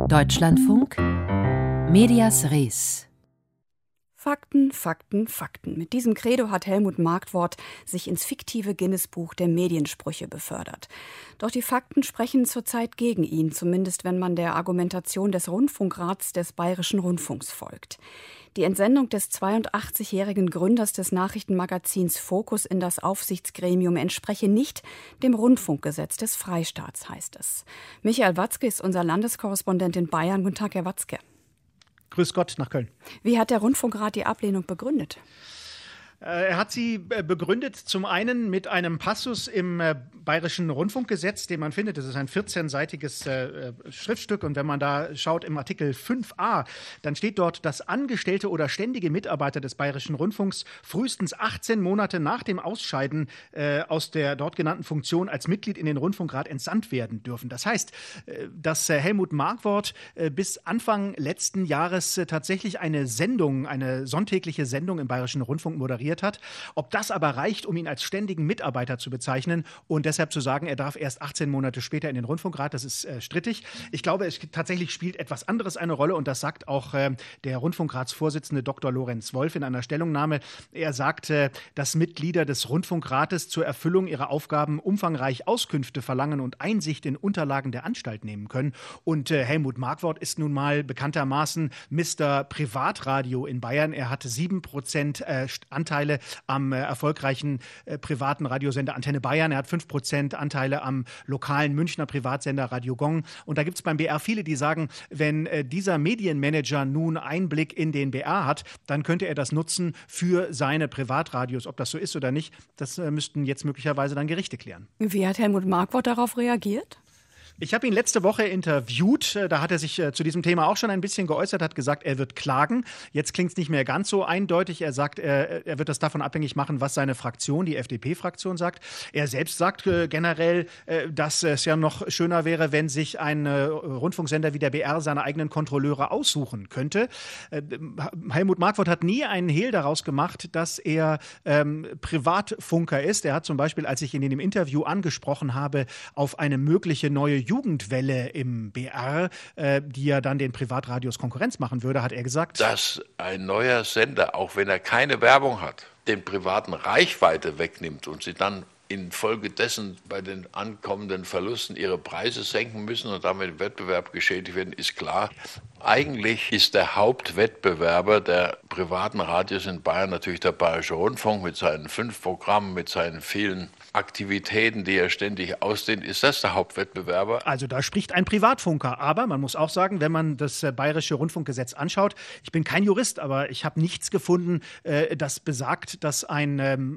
Deutschlandfunk Medias Res. Fakten, Fakten, Fakten. Mit diesem Credo hat Helmut Markwort sich ins fiktive Guinness-Buch der Mediensprüche befördert. Doch die Fakten sprechen zurzeit gegen ihn, zumindest wenn man der Argumentation des Rundfunkrats des Bayerischen Rundfunks folgt. Die Entsendung des 82-jährigen Gründers des Nachrichtenmagazins Focus in das Aufsichtsgremium entspreche nicht dem Rundfunkgesetz des Freistaats, heißt es. Michael Watzke ist unser Landeskorrespondent in Bayern. Guten Tag, Herr Watzke. Grüß Gott nach Köln. Wie hat der Rundfunkrat die Ablehnung begründet? Er hat sie begründet zum einen mit einem Passus im Bayerischen Rundfunkgesetz, den man findet. Das ist ein 14-seitiges Schriftstück. Und wenn man da schaut im Artikel 5a, dann steht dort, dass Angestellte oder ständige Mitarbeiter des Bayerischen Rundfunks frühestens 18 Monate nach dem Ausscheiden aus der dort genannten Funktion als Mitglied in den Rundfunkrat entsandt werden dürfen. Das heißt, dass Helmut Markwort bis Anfang letzten Jahres tatsächlich eine sonntägliche Sendung im Bayerischen Rundfunk moderiert hat. Ob das aber reicht, um ihn als ständigen Mitarbeiter zu bezeichnen und deshalb zu sagen, er darf erst 18 Monate später in den Rundfunkrat, das ist strittig. Ich glaube, es tatsächlich spielt etwas anderes eine Rolle und das sagt auch der Rundfunkratsvorsitzende Dr. Lorenz Wolf in einer Stellungnahme. Er sagt, dass Mitglieder des Rundfunkrates zur Erfüllung ihrer Aufgaben umfangreich Auskünfte verlangen und Einsicht in Unterlagen der Anstalt nehmen können. Und Helmut Markwort ist nun mal bekanntermaßen Mr. Privatradio in Bayern. Er hat 7% Anteile am erfolgreichen privaten Radiosender Antenne Bayern. Er hat 5% Anteile am lokalen Münchner Privatsender Radio Gong. Und da gibt es beim BR viele, die sagen, wenn dieser Medienmanager nun Einblick in den BR hat, dann könnte er das nutzen für seine Privatradios. Ob das so ist oder nicht, das müssten jetzt möglicherweise dann Gerichte klären. Wie hat Helmut Markwort darauf reagiert? Ich habe ihn letzte Woche interviewt, da hat er sich zu diesem Thema auch schon ein bisschen geäußert, hat gesagt, er wird klagen. Jetzt klingt es nicht mehr ganz so eindeutig. Er sagt, er wird das davon abhängig machen, was seine Fraktion, die FDP-Fraktion sagt. Er selbst sagt generell, dass es ja noch schöner wäre, wenn sich ein Rundfunksender wie der BR seine eigenen Kontrolleure aussuchen könnte. Helmut Markwort hat nie einen Hehl daraus gemacht, dass er Privatfunker ist. Er hat zum Beispiel, als ich ihn in dem Interview angesprochen habe, auf eine mögliche neue Jugendwelle im BR, die ja dann den Privatradios Konkurrenz machen würde, hat er gesagt, dass ein neuer Sender, auch wenn er keine Werbung hat, den privaten Reichweite wegnimmt und sie dann infolgedessen bei den ankommenden Verlusten ihre Preise senken müssen und damit im Wettbewerb geschädigt werden, ist klar. Eigentlich ist der Hauptwettbewerber der privaten Radios in Bayern natürlich der Bayerische Rundfunk mit seinen 5 Programmen, mit seinen vielen Aktivitäten, die er ständig ausdehnt. Ist das der Hauptwettbewerber? Also da spricht ein Privatfunker. Aber man muss auch sagen, wenn man das Bayerische Rundfunkgesetz anschaut, ich bin kein Jurist, aber ich habe nichts gefunden, das besagt, dass ein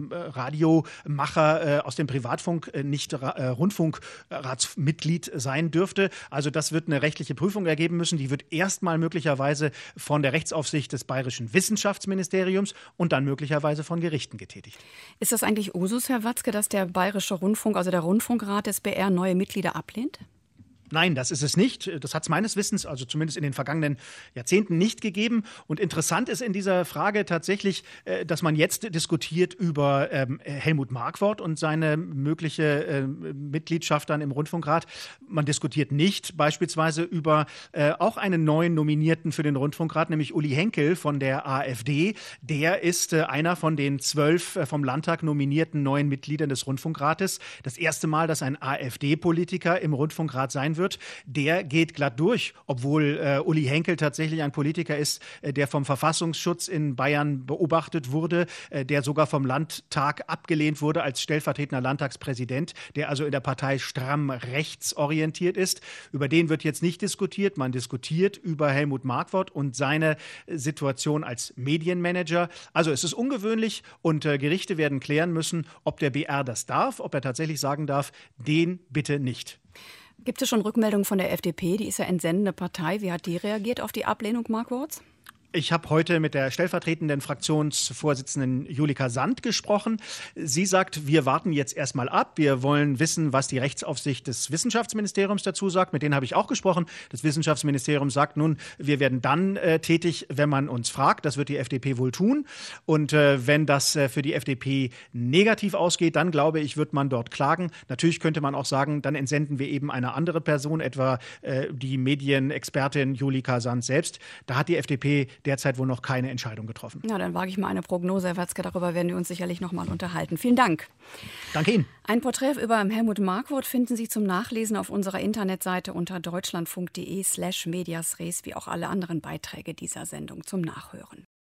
Radiomacher aus dem Privatfunk nicht Rundfunkratsmitglied sein dürfte. Also das wird eine rechtliche Prüfung ergeben müssen. Die wird erstmal möglicherweise von der Rechtsaufsicht des Bayerischen Wissenschaftsministeriums und dann möglicherweise von Gerichten getätigt. Ist das eigentlich Usus, Herr Watzke, dass der Bayerische Rundfunk, also der Rundfunkrat des BR, neue Mitglieder ablehnt? Nein, das ist es nicht. Das hat es meines Wissens, also zumindest in den vergangenen Jahrzehnten, nicht gegeben. Und interessant ist in dieser Frage tatsächlich, dass man jetzt diskutiert über Helmut Markwort und seine mögliche Mitgliedschaft dann im Rundfunkrat. Man diskutiert nicht beispielsweise über auch einen neuen Nominierten für den Rundfunkrat, nämlich Uli Henkel von der AfD. Der ist einer von den 12 vom Landtag nominierten neuen Mitgliedern des Rundfunkrates. Das erste Mal, dass ein AfD-Politiker im Rundfunkrat sein wird. Der geht glatt durch, obwohl Uli Henkel tatsächlich ein Politiker ist, der vom Verfassungsschutz in Bayern beobachtet wurde, der sogar vom Landtag abgelehnt wurde als stellvertretender Landtagspräsident, der also in der Partei stramm rechtsorientiert ist. Über den wird jetzt nicht diskutiert. Man diskutiert über Helmut Markwort und seine Situation als Medienmanager. Also es ist ungewöhnlich und Gerichte werden klären müssen, ob der BR das darf, ob er tatsächlich sagen darf, den bitte nicht. Gibt es schon Rückmeldungen von der FDP? Die ist ja entsendende Partei. Wie hat die reagiert auf die Ablehnung Markworts? Ich habe heute mit der stellvertretenden Fraktionsvorsitzenden Julika Sand gesprochen. Sie sagt, wir warten jetzt erstmal ab. Wir wollen wissen, was die Rechtsaufsicht des Wissenschaftsministeriums dazu sagt. Mit denen habe ich auch gesprochen. Das Wissenschaftsministerium sagt nun, wir werden dann tätig, wenn man uns fragt. Das wird die FDP wohl tun. Und wenn das für die FDP negativ ausgeht, dann glaube ich, wird man dort klagen. Natürlich könnte man auch sagen, dann entsenden wir eben eine andere Person, etwa die Medienexpertin Julika Sand selbst. Da hat die FDP derzeit wohl noch keine Entscheidung getroffen. Na, dann wage ich mal eine Prognose, Herr Watzke. Darüber werden wir uns sicherlich noch mal unterhalten. Vielen Dank. Danke Ihnen. Ein Porträt über Helmut Markwort finden Sie zum Nachlesen auf unserer Internetseite unter deutschlandfunk.de/mediasres, wie auch alle anderen Beiträge dieser Sendung zum Nachhören.